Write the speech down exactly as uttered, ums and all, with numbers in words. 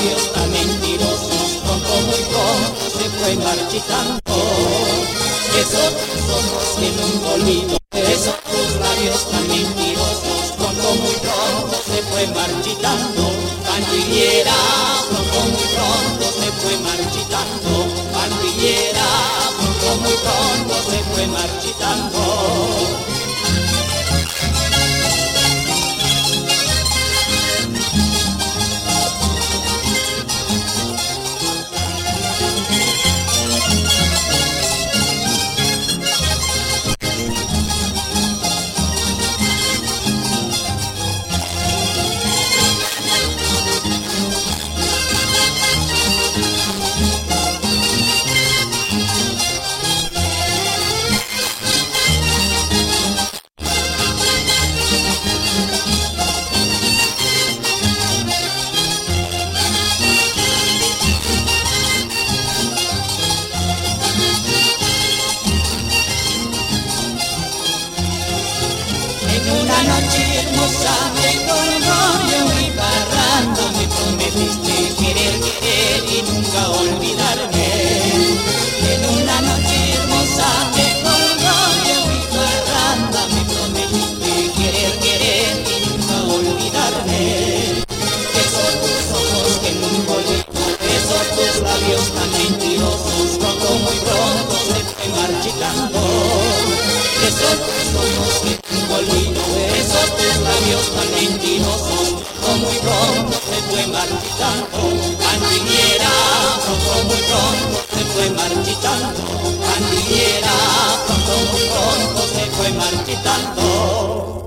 labios tan mentirosos, pronto, muy pronto se fue marchitando. Esos tus ojos que nunca olvido, esos tus labios tan mentirosos, pronto, muy pronto se fue marchitando. Pandillera, pronto, muy pronto se fue marchitando. Pandillera, pronto, muy pronto se fue marchitando. Una noche hermosa me colgó de mi parranda, me prometiste querer, querer y nunca olvidarme. En una noche hermosa me colgó de mi parranda, me prometiste querer, querer y nunca olvidarme. Esos tus ojos que nunca olvido, esos tus labios tan mentirosos, pronto, muy pronto se fue marchitando. Esos tus ojos que nunca olvido, esos tus labios tan mentirosos, pronto, muy pronto se fue marchitando. Pandillera, pronto, muy pronto se fue marchitando. Pandillera, pronto, muy pronto se fue marchitando.